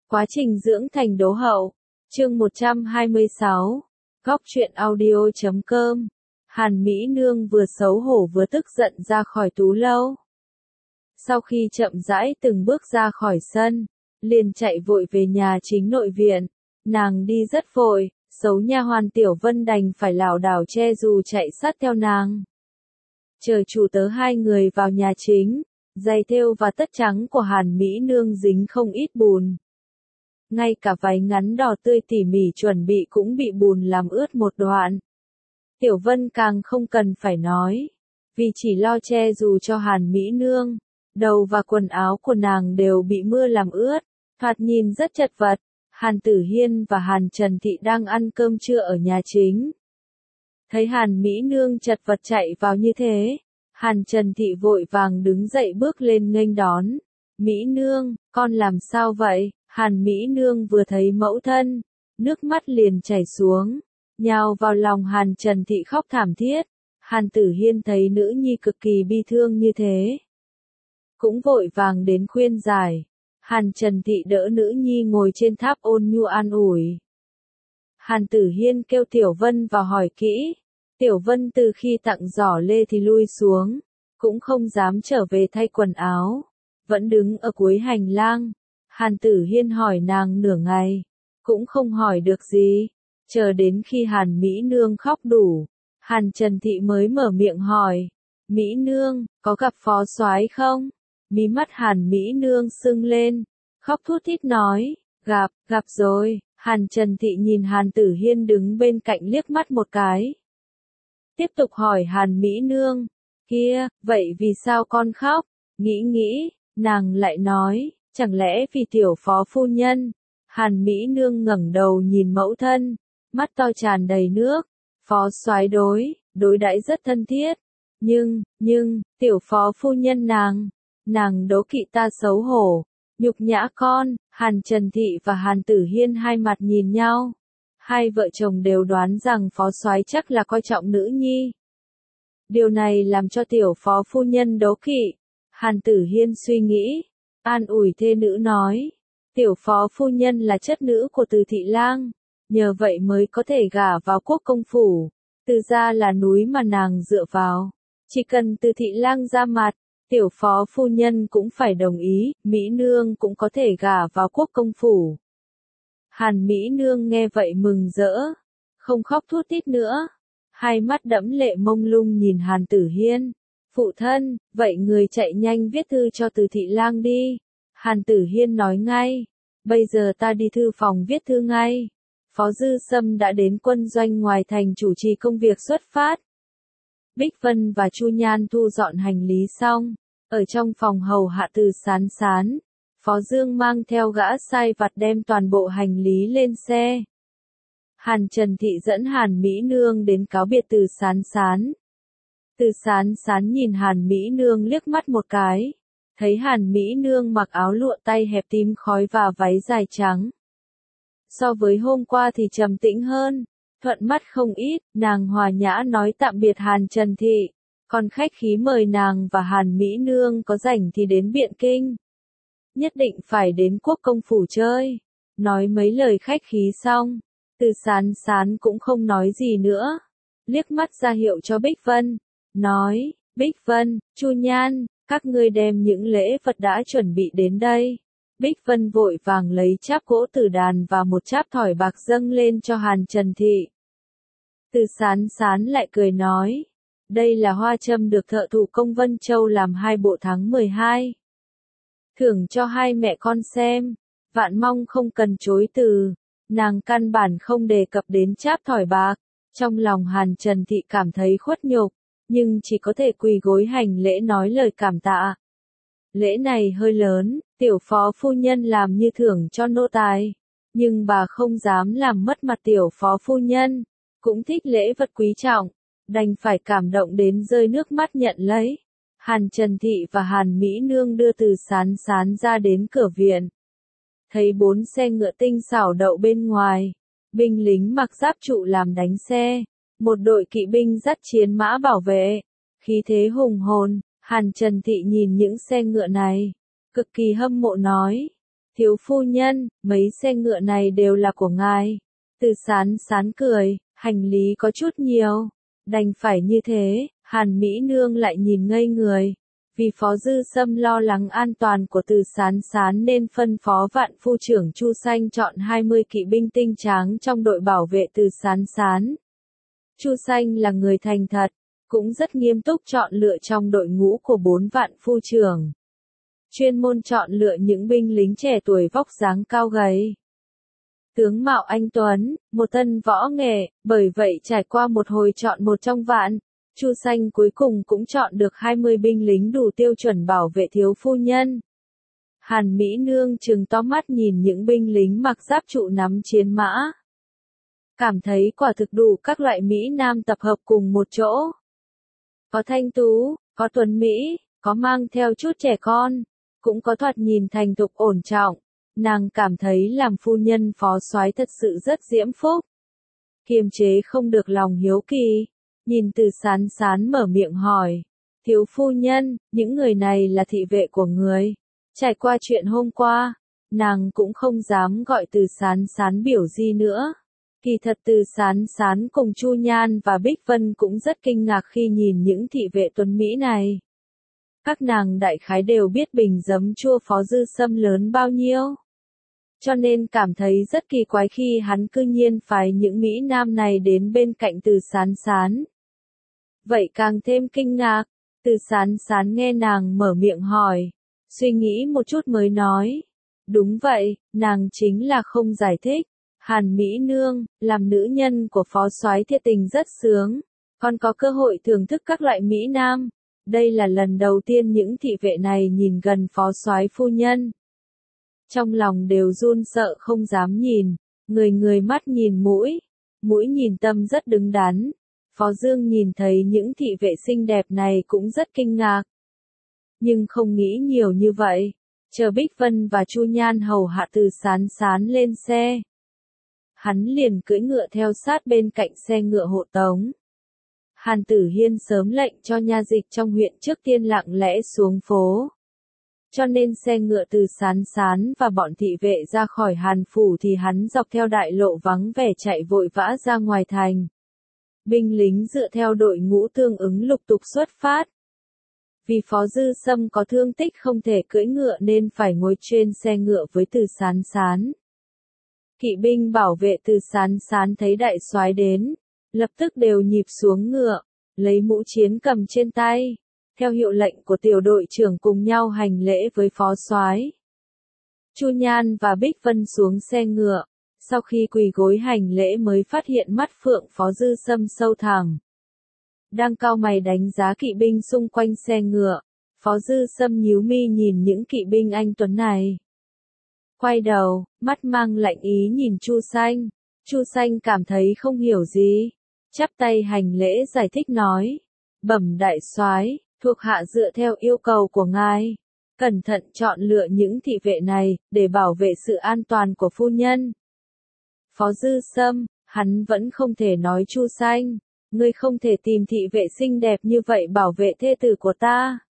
Quá trình dưỡng thành đố hậu. Chương 126. Góc truyện audio.com. Hàn Mỹ Nương vừa xấu hổ vừa tức giận ra khỏi tú lâu. Sau khi chậm rãi từng bước ra khỏi sân, liền chạy vội về nhà chính nội viện. Nàng đi rất vội, xấu nha hoàn Tiểu Vân đành phải lảo đảo che dù chạy sát theo nàng. Chờ chủ tớ hai người vào nhà chính, giày thêu và tất trắng của Hàn Mỹ Nương dính không ít bùn. Ngay cả váy ngắn đỏ tươi tỉ mỉ chuẩn bị cũng bị bùn làm ướt một đoạn. Tiểu Vân càng không cần phải nói, vì chỉ lo che dù cho Hàn Mỹ Nương, đầu và quần áo của nàng đều bị mưa làm ướt, thoạt nhìn rất chật vật. Hàn Tử Hiên và Hàn Trần Thị đang ăn cơm trưa ở nhà chính. Thấy Hàn Mỹ Nương chật vật chạy vào như thế, Hàn Trần Thị vội vàng đứng dậy bước lên nghênh đón. Mỹ Nương, con làm sao vậy? Hàn Mỹ Nương vừa thấy mẫu thân, nước mắt liền chảy xuống, nhào vào lòng Hàn Trần Thị khóc thảm thiết. Hàn Tử Hiên thấy nữ nhi cực kỳ bi thương như thế, cũng vội vàng đến khuyên giải. Hàn Trần Thị đỡ nữ nhi ngồi trên tháp ôn nhu an ủi. Hàn Tử Hiên kêu Tiểu Vân vào hỏi kỹ. Tiểu Vân từ khi tặng giỏ lê thì lui xuống, cũng không dám trở về thay quần áo, vẫn đứng ở cuối hành lang. Hàn Tử Hiên hỏi nàng nửa ngày, cũng không hỏi được gì, chờ đến khi Hàn Mỹ Nương khóc đủ, Hàn Trần Thị mới mở miệng hỏi, Mỹ Nương, có gặp phó soái không? Mí mắt Hàn Mỹ Nương sưng lên, khóc thút thít nói, gặp rồi. Hàn Trần Thị nhìn Hàn Tử Hiên đứng bên cạnh liếc mắt một cái. Tiếp tục hỏi Hàn Mỹ Nương, kia, vậy vì sao con khóc? Nghĩ, nàng lại nói, chẳng lẽ vì tiểu phó phu nhân? Hàn Mỹ Nương ngẩng đầu nhìn mẫu thân, mắt to tràn đầy nước. Phó soái đối đãi rất thân thiết, nhưng, tiểu phó phu nhân nàng đố kỵ ta xấu hổ, nhục nhã con. Hàn Trần Thị và Hàn Tử Hiên hai mặt nhìn nhau. Hai vợ chồng đều đoán rằng phó soái chắc là coi trọng nữ nhi. Điều này làm cho tiểu phó phu nhân đố kỵ. Hàn Tử Hiên suy nghĩ, an ủi thê nữ nói, tiểu phó phu nhân là chất nữ của Từ Thị Lang, nhờ vậy mới có thể gả vào quốc công phủ. Từ gia là núi mà nàng dựa vào, chỉ cần Từ Thị Lang ra mặt, tiểu phó phu nhân cũng phải đồng ý. Mỹ Nương cũng có thể gả vào quốc công phủ. Hàn Mỹ Nương nghe vậy mừng rỡ, không khóc thút thít nữa, hai mắt đẫm lệ mông lung nhìn Hàn Tử Hiên. Phụ thân, vậy người chạy nhanh viết thư cho Từ Thị Lang đi. Hàn Tử Hiên nói ngay, bây giờ ta đi thư phòng viết thư ngay. Phó Dư Sâm đã đến quân doanh ngoài thành chủ trì công việc xuất phát. Bích Vân và Chu Nhan thu dọn hành lý xong, ở trong phòng hầu hạ Từ Sán Sán, Phó Dương mang theo gã sai vặt đem toàn bộ hành lý lên xe. Hàn Trần Thị dẫn Hàn Mỹ Nương đến cáo biệt Từ Sán Sán. Từ Sán Sán nhìn Hàn Mỹ Nương liếc mắt một cái, thấy Hàn Mỹ Nương mặc áo lụa tay hẹp tím khói và váy dài trắng. So với hôm qua thì trầm tĩnh hơn, thuận mắt không ít. Nàng hòa nhã nói tạm biệt Hàn Trần Thị, còn khách khí mời nàng và Hàn Mỹ Nương có rảnh thì đến Biện Kinh. Nhất định phải đến quốc công phủ chơi. Nói mấy lời khách khí xong, Từ Sán Sán cũng không nói gì nữa, liếc mắt ra hiệu cho Bích Vân, nói, Bích Vân, Chu Nhan, các ngươi đem những lễ vật đã chuẩn bị đến đây. Bích Vân vội vàng lấy cháp gỗ tử đàn và một cháp thỏi bạc dâng lên cho Hàn Trần Thị. Từ Sán Sán lại cười nói, đây là hoa châm được thợ thủ công Vân Châu làm 2 bộ tháng 12. Thưởng cho hai mẹ con xem, vạn mong không cần chối từ. Nàng căn bản không đề cập đến cháp thỏi bạc. Trong lòng Hàn Trần Thị cảm thấy khuất nhục, nhưng chỉ có thể quỳ gối hành lễ nói lời cảm tạ. Lễ này hơi lớn, tiểu phó phu nhân làm như thưởng cho nô tài, nhưng bà không dám làm mất mặt tiểu phó phu nhân, cũng thích lễ vật quý trọng, đành phải cảm động đến rơi nước mắt nhận lấy. Hàn Trần Thị và Hàn Mỹ Nương đưa Từ Sán Sán ra đến cửa viện. Thấy 4 xe ngựa tinh xảo đậu bên ngoài, binh lính mặc giáp trụ làm đánh xe, một đội kỵ binh dắt chiến mã bảo vệ, khí thế hùng hồn. Hàn Trần Thị nhìn những xe ngựa này, cực kỳ hâm mộ nói, Thiếu phu nhân, mấy xe ngựa này đều là của ngài. Từ Sán Sán cười, hành lý có chút nhiều. Đành phải như thế, Hàn Mỹ Nương lại nhìn ngây người. Vì Phó Dư Sâm lo lắng an toàn của Từ Sán Sán nên phân phó vạn phu trưởng Chu Sanh chọn 20 kỵ binh tinh tráng trong đội bảo vệ Từ Sán Sán. Chu Sanh là người thành thật, cũng rất nghiêm túc chọn lựa trong đội ngũ của 4 vạn phu trưởng. Chuyên môn chọn lựa những binh lính trẻ tuổi vóc dáng cao gầy. Tướng mạo anh tuấn, một tân võ nghệ, bởi vậy trải qua một hồi chọn một trong vạn, Chu Sanh cuối cùng cũng chọn được 20 binh lính đủ tiêu chuẩn bảo vệ thiếu phu nhân. Hàn Mỹ Nương trừng to mắt nhìn những binh lính mặc giáp trụ nắm chiến mã. Cảm thấy quả thực đủ các loại Mỹ Nam tập hợp cùng một chỗ. Có thanh tú, có tuấn Mỹ, có mang theo chút trẻ con, cũng có thoạt nhìn thành thục ổn trọng. Nàng cảm thấy làm phu nhân phó soái thật sự rất diễm phúc. Kiềm chế không được lòng hiếu kỳ, nhìn Từ Sán Sán mở miệng hỏi. Thiếu phu nhân, những người này là thị vệ của người. Trải qua chuyện hôm qua, nàng cũng không dám gọi Từ Sán Sán biểu gì nữa. Kỳ thật Từ Sán Sán cùng Chu Nhan và Bích Vân cũng rất kinh ngạc khi nhìn những thị vệ tuấn Mỹ này. Các nàng đại khái đều biết bình giấm chua Phó Dư Sâm lớn bao nhiêu. Cho nên cảm thấy rất kỳ quái khi hắn cư nhiên phái những Mỹ Nam này đến bên cạnh Từ Sán Sán. Vậy càng thêm kinh ngạc, Từ Sán Sán nghe nàng mở miệng hỏi, suy nghĩ một chút mới nói. Đúng vậy, nàng chính là không giải thích. Hàn Mỹ Nương, làm nữ nhân của phó soái thiệt tình rất sướng, còn có cơ hội thưởng thức các loại Mỹ Nam. Đây là lần đầu tiên những thị vệ này nhìn gần phó soái phu nhân. Trong lòng đều run sợ không dám nhìn, người mắt nhìn mũi, mũi nhìn tâm rất đứng đắn. Phó Dương nhìn thấy những thị vệ xinh đẹp này cũng rất kinh ngạc. Nhưng không nghĩ nhiều như vậy, chờ Bích Vân và Chu Nhan hầu hạ Từ Sán Sán lên xe. Hắn liền cưỡi ngựa theo sát bên cạnh xe ngựa hộ tống. Hàn Tử Hiên sớm lệnh cho nha dịch trong huyện trước tiên lặng lẽ xuống phố. Cho nên xe ngựa Từ Sán Sán và bọn thị vệ ra khỏi Hàn phủ thì hắn dọc theo đại lộ vắng vẻ chạy vội vã ra ngoài thành. Binh lính dựa theo đội ngũ tương ứng lục tục xuất phát. Vì Phó Dư Sâm có thương tích không thể cưỡi ngựa nên phải ngồi trên xe ngựa với Từ Sán Sán. Kỵ binh bảo vệ Từ Sán Sán thấy đại soái đến, lập tức đều nhịp xuống ngựa, lấy mũ chiến cầm trên tay, theo hiệu lệnh của tiểu đội trưởng cùng nhau hành lễ với phó soái. Chu Nhan và Bích Vân xuống xe ngựa, sau khi quỳ gối hành lễ mới phát hiện mắt phượng Phó Dư Sâm sâu thẳm. Đang cau mày đánh giá kỵ binh xung quanh xe ngựa, Phó Dư Sâm nhíu mi nhìn những kỵ binh anh tuấn này. Quay đầu, mắt mang lạnh ý nhìn Chu Sanh. Chu Sanh cảm thấy không hiểu gì, chắp tay hành lễ giải thích nói: "Bẩm đại soái, thuộc hạ dựa theo yêu cầu của ngài, cẩn thận chọn lựa những thị vệ này để bảo vệ sự an toàn của phu nhân." Phó Dư Sâm, hắn vẫn không thể nói Chu Sanh, ngươi không thể tìm thị vệ xinh đẹp như vậy bảo vệ thê tử của ta.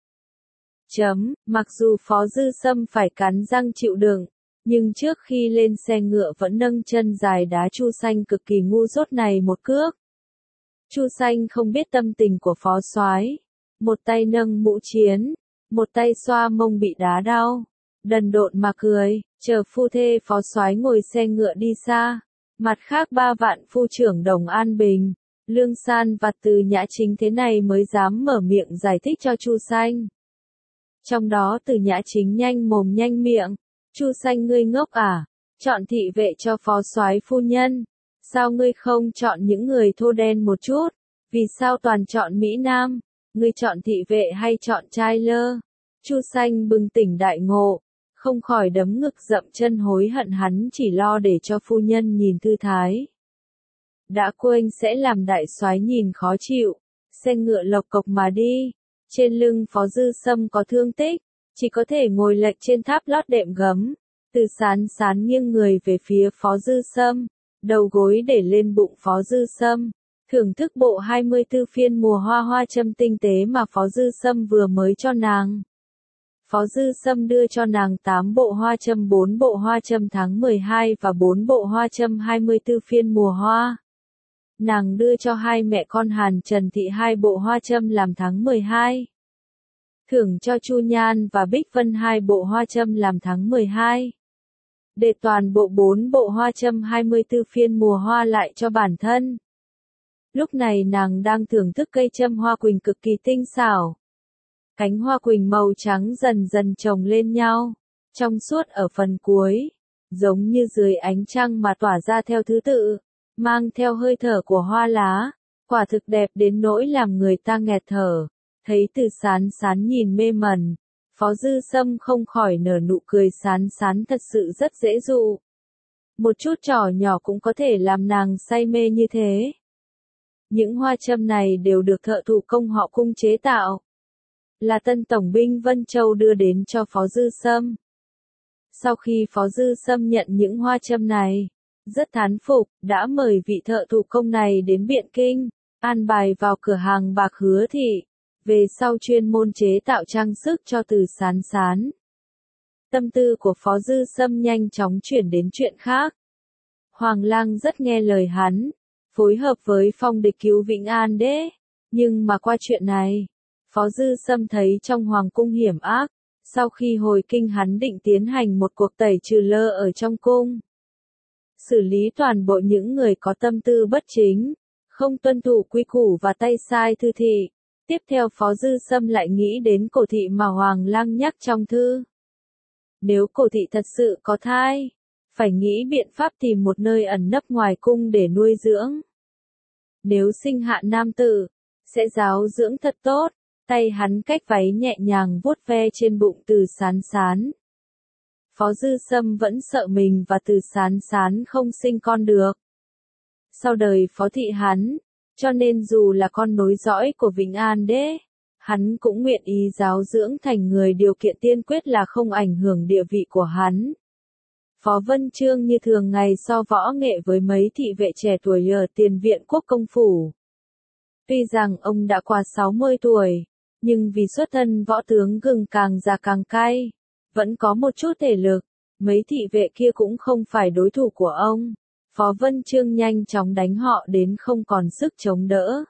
Mặc dù Phó Dư Sâm phải cắn răng chịu đựng, nhưng trước khi lên xe ngựa vẫn nâng chân dài đá Chu Sanh cực kỳ ngu dốt này một cước. Chu Sanh không biết tâm tình của phó soái, một tay nâng mũ chiến, một tay xoa mông bị đá đau, đần độn mà cười, chờ phu thê phó soái ngồi xe ngựa đi xa. Mặt khác 3 vạn phu trưởng Đồng An Bình, Lương San và Từ Nhã Chính thế này mới dám mở miệng giải thích cho Chu Sanh. Trong đó Từ Nhã Chính nhanh mồm nhanh miệng, Chu Sanh ngươi ngốc à, chọn thị vệ cho phó soái phu nhân, sao ngươi không chọn những người thô đen một chút, vì sao toàn chọn Mỹ Nam, ngươi chọn thị vệ hay chọn trai lơ? Chu Sanh bừng tỉnh đại ngộ, không khỏi đấm ngực dậm chân hối hận hắn chỉ lo để cho phu nhân nhìn thư thái. Đã quên sẽ làm đại soái nhìn khó chịu, xe ngựa lộc cộc mà đi, trên lưng Phó Dư Sâm có thương tích, chỉ có thể ngồi lệch trên tháp lót đệm gấm. Từ Sán Sán nghiêng người về phía Phó Dư Sâm, đầu gối để lên bụng Phó Dư Sâm, thưởng thức bộ 24 phiên mùa hoa hoa châm tinh tế mà Phó Dư Sâm vừa mới cho nàng. Phó Dư Sâm đưa cho nàng 8 bộ hoa châm, 4 bộ hoa châm tháng 12 và 4 bộ hoa châm 24 phiên mùa hoa. Nàng đưa cho hai mẹ con Hàn Trần Thị 2 bộ hoa châm làm tháng 12. Thưởng cho Chu Nhan và Bích Vân 2 bộ hoa châm làm tháng 12. Để toàn bộ 4 bộ hoa châm 24 phiên mùa hoa lại cho bản thân. Lúc này nàng đang thưởng thức cây châm hoa quỳnh cực kỳ tinh xảo. Cánh hoa quỳnh màu trắng dần dần chồng lên nhau, trong suốt ở phần cuối, giống như dưới ánh trăng mà tỏa ra theo thứ tự, mang theo hơi thở của hoa lá, quả thực đẹp đến nỗi làm người ta nghẹt thở. Thấy Từ Sán Sán nhìn mê mẩn, Phó Dư Sâm không khỏi nở nụ cười. Sán Sán thật sự rất dễ dụ. Một chút trò nhỏ cũng có thể làm nàng say mê như thế. Những hoa châm này đều được thợ thủ công họ Cung chế tạo. Là tân tổng binh Vân Châu đưa đến cho Phó Dư Sâm. Sau khi Phó Dư Sâm nhận những hoa châm này, rất thán phục, đã mời vị thợ thủ công này đến Biện Kinh, an bài vào cửa hàng bạc Hứa Thị, về sau chuyên môn chế tạo trang sức cho Từ Sán Sán. Tâm tư của Phó Dư Sâm nhanh chóng chuyển đến chuyện khác. Hoàng Lang rất nghe lời hắn, phối hợp với Phong Địch cứu Vĩnh An Đế, nhưng mà qua chuyện này, Phó Dư Sâm thấy trong hoàng cung hiểm ác, sau khi hồi kinh hắn định tiến hành một cuộc tẩy trừ lơ ở trong cung. Xử lý toàn bộ những người có tâm tư bất chính, không tuân thủ quy củ và tay sai thư thị. Tiếp theo Phó Dư Sâm lại nghĩ đến Cổ Thị mà Hoàng Lang nhắc trong thư. Nếu Cổ Thị thật sự có thai, phải nghĩ biện pháp tìm một nơi ẩn nấp ngoài cung để nuôi dưỡng. Nếu sinh hạ nam tử, sẽ giáo dưỡng thật tốt. Tay hắn cách váy nhẹ nhàng vuốt ve trên bụng Từ Sán Sán. Phó Dư Sâm vẫn sợ mình và Từ Sán Sán không sinh con được. Sau đời Phó Thị hắn, cho nên dù là con nối dõi của Vĩnh An Đế, hắn cũng nguyện ý giáo dưỡng thành người, điều kiện tiên quyết là không ảnh hưởng địa vị của hắn. Phó Vân Chương như thường ngày so võ nghệ với mấy thị vệ trẻ tuổi ở tiền viện quốc công phủ. Tuy rằng ông đã qua 60 tuổi, nhưng vì xuất thân võ tướng gừng càng già càng cay, vẫn có một chút thể lực, mấy thị vệ kia cũng không phải đối thủ của ông. Phó Vân Chương nhanh chóng đánh họ đến không còn sức chống đỡ.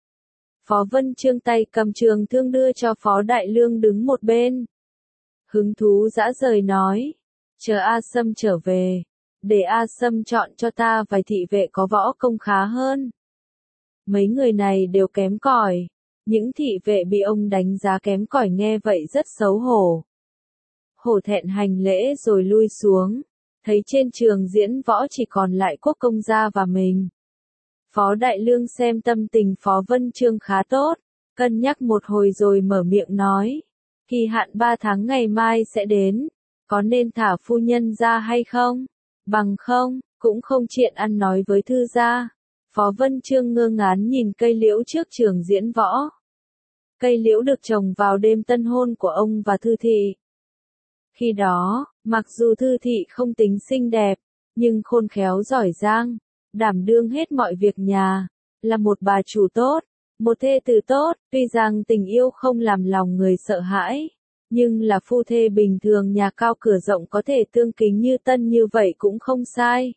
Phó Vân Chương tay cầm trường thương đưa cho Phó Đại Lương đứng một bên. Hứng thú dã rời nói, chờ A Sâm trở về, để A Sâm chọn cho ta vài thị vệ có võ công khá hơn. Mấy người này đều kém cỏi, những thị vệ bị ông đánh giá kém cỏi nghe vậy rất xấu hổ. Hổ thẹn hành lễ rồi lui xuống, thấy trên trường diễn võ chỉ còn lại quốc công gia và mình. Phó Đại Lương xem tâm tình Phó Vân Chương khá tốt, cân nhắc một hồi rồi mở miệng nói, kỳ hạn 3 tháng ngày mai sẽ đến, có nên thả phu nhân ra hay không? Bằng không, cũng không chuyện ăn nói với thư gia. Phó Vân Chương ngơ ngán nhìn cây liễu trước trường diễn võ. Cây liễu được trồng vào đêm tân hôn của ông và Thư Thị. Khi đó, mặc dù Thư Thị không tính xinh đẹp, nhưng khôn khéo giỏi giang, đảm đương hết mọi việc nhà, là một bà chủ tốt, một thê tử tốt. Tuy rằng tình yêu không làm lòng người sợ hãi, nhưng là phu thê bình thường nhà cao cửa rộng có thể tương kính như tân như vậy cũng không sai.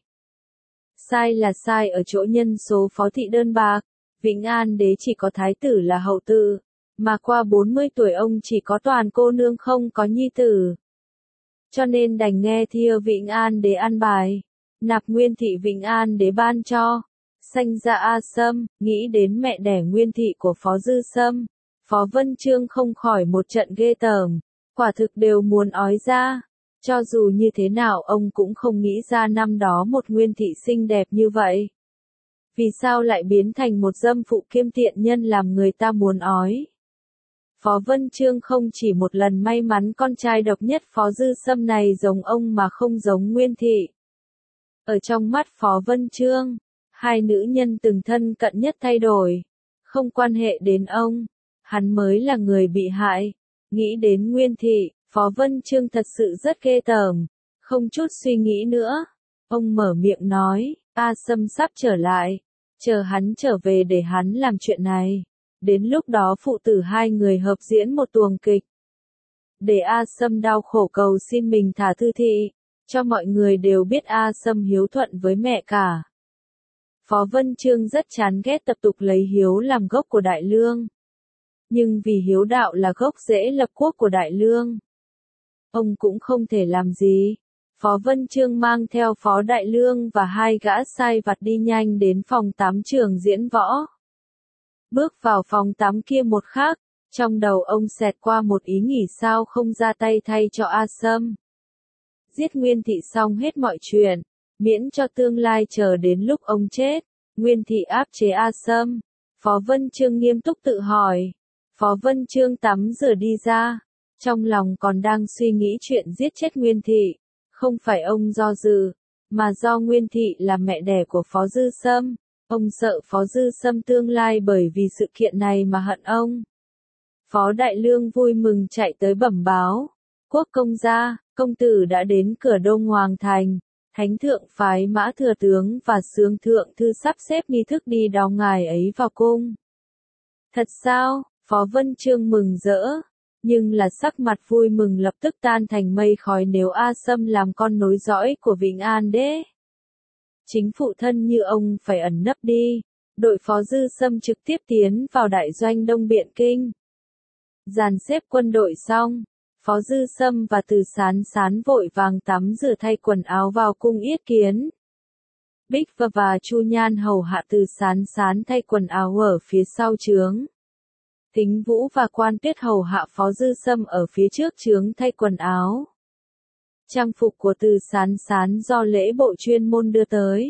Sai là sai ở chỗ nhân số Phó Thị đơn bạc. Vĩnh An Đế chỉ có thái tử là hậu tử, mà qua 40 tuổi ông chỉ có toàn cô nương không có nhi tử. Cho nên đành nghe theo Vĩnh An Đế an bài, nạp Nguyên Thị Vĩnh An Đế ban cho, sanh ra A Sâm. Nghĩ đến mẹ đẻ Nguyên Thị của Phó Dư Sâm, Phó Vân Chương không khỏi một trận ghê tởm, quả thực đều muốn ói ra. Cho dù như thế nào ông cũng không nghĩ ra năm đó một Nguyên Thị xinh đẹp như vậy. Vì sao lại biến thành một dâm phụ kiêm tiện nhân làm người ta muốn ói. Phó Vân Chương không chỉ một lần may mắn con trai độc nhất Phó Dư Sâm này giống ông mà không giống Nguyên Thị. Ở trong mắt Phó Vân Chương, hai nữ nhân từng thân cận nhất thay đổi, không quan hệ đến ông, hắn mới là người bị hại. Nghĩ đến Nguyên Thị, Phó Vân Chương thật sự rất ghê tởm, không chút suy nghĩ nữa. Ông mở miệng nói, A Sâm sắp trở lại, chờ hắn trở về để hắn làm chuyện này. Đến lúc đó phụ tử hai người hợp diễn một tuồng kịch. để A Sâm đau khổ cầu xin mình thả Thư Thị, cho mọi người đều biết A Sâm hiếu thuận với mẹ cả. Phó Vân Chương rất chán ghét tập tục lấy hiếu làm gốc của Đại Lương. Nhưng vì hiếu đạo là gốc rễ lập quốc của Đại Lương, ông cũng không thể làm gì. Phó Vân Chương mang theo Phó Đại Lương và 2 gã sai vặt đi nhanh đến phòng tắm trường diễn võ. Bước vào phòng tắm kia một khắc, trong đầu ông xẹt qua một ý nghĩ sao không ra tay thay cho A Sâm. Giết Nguyên Thị xong hết mọi chuyện, miễn cho tương lai chờ đến lúc ông chết, Nguyên Thị áp chế A Sâm. Phó Vân Chương nghiêm túc tự hỏi. Phó Vân Chương tắm rửa đi ra, trong lòng còn đang suy nghĩ chuyện giết chết Nguyên Thị. Không phải ông do dự, mà do Nguyên Thị là mẹ đẻ của Phó Dư Sâm. Ông sợ Phó Dư Sâm tương lai bởi vì sự kiện này mà hận ông. Phó Đại Lương vui mừng chạy tới bẩm báo. Quốc công gia, công tử đã đến cửa Đông Hoàng Thành. Thánh thượng phái Mã Thừa Tướng và Xương Thượng Thư sắp xếp nghi thức đi đón ngài ấy vào cung. Thật sao? Phó Vân Chương mừng rỡ. Nhưng là sắc mặt vui mừng lập tức tan thành mây khói nếu A Sâm làm con nối dõi của Vĩnh An đế. Chính phụ thân như ông phải ẩn nấp đi. Đội Phó Dư Sâm trực tiếp tiến vào đại doanh Đông Biện Kinh. Dàn xếp quân đội xong, Phó Dư Sâm và Từ Sán Sán vội vàng tắm rửa thay quần áo vào cung yết kiến. Bích và Chu Nhan hầu hạ Từ Sán Sán thay quần áo ở phía sau trướng. Thính Vũ và Quan Tuyết hầu hạ Phó Dư Sâm ở phía trước trướng thay quần áo. Trang phục của Từ Sán Sán do lễ bộ chuyên môn đưa tới.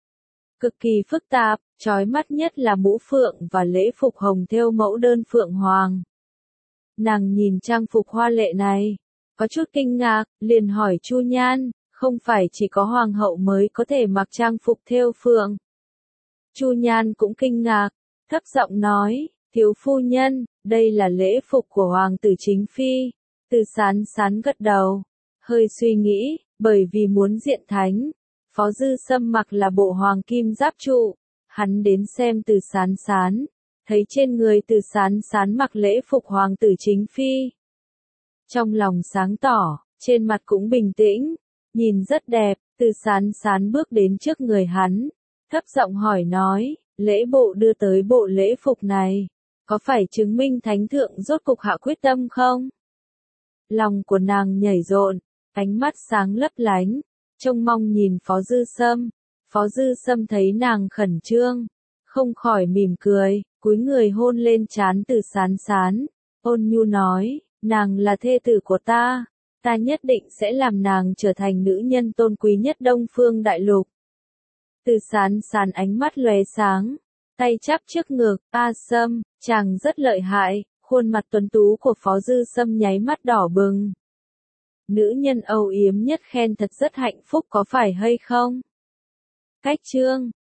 Cực kỳ phức tạp, chói mắt nhất là mũ phượng và lễ phục hồng thêu mẫu đơn phượng hoàng. Nàng nhìn trang phục hoa lệ này, có chút kinh ngạc, liền hỏi Chu Nhan, không phải chỉ có hoàng hậu mới có thể mặc trang phục thêu phượng. Chu Nhan cũng kinh ngạc, thấp giọng nói, thiếu phu nhân, đây là lễ phục của hoàng tử chính phi. Từ Sán Sán gật đầu, hơi suy nghĩ, bởi vì muốn diện thánh. Phó Dư Sâm mặc là bộ hoàng kim giáp trụ, hắn đến xem Từ Sán Sán. Thấy trên người Từ Sán Sán mặc lễ phục hoàng tử chính phi. Trong lòng sáng tỏ, trên mặt cũng bình tĩnh, nhìn rất đẹp. Từ Sán Sán bước đến trước người hắn, thấp giọng hỏi nói, lễ bộ đưa tới bộ lễ phục này, có phải chứng minh thánh thượng rốt cục hạ quyết tâm không? Lòng của nàng nhảy rộn, ánh mắt sáng lấp lánh, trông mong nhìn Phó Dư Sâm. Phó Dư Sâm thấy nàng khẩn trương, không khỏi mỉm cười, cúi người hôn lên trán Từ Sán Sán, ôn nhu nói, nàng là thê tử của ta, ta nhất định sẽ làm nàng trở thành nữ nhân tôn quý nhất Đông Phương Đại Lục. Từ Sán Sán ánh mắt lóe sáng, tay chắp trước ngực, A Sâm, chàng rất lợi hại, khuôn mặt tuấn tú của Phó Dư Sâm nháy mắt đỏ bừng. Nữ nhân âu yếm nhất khen thật rất hạnh phúc có phải hay không? Cách chương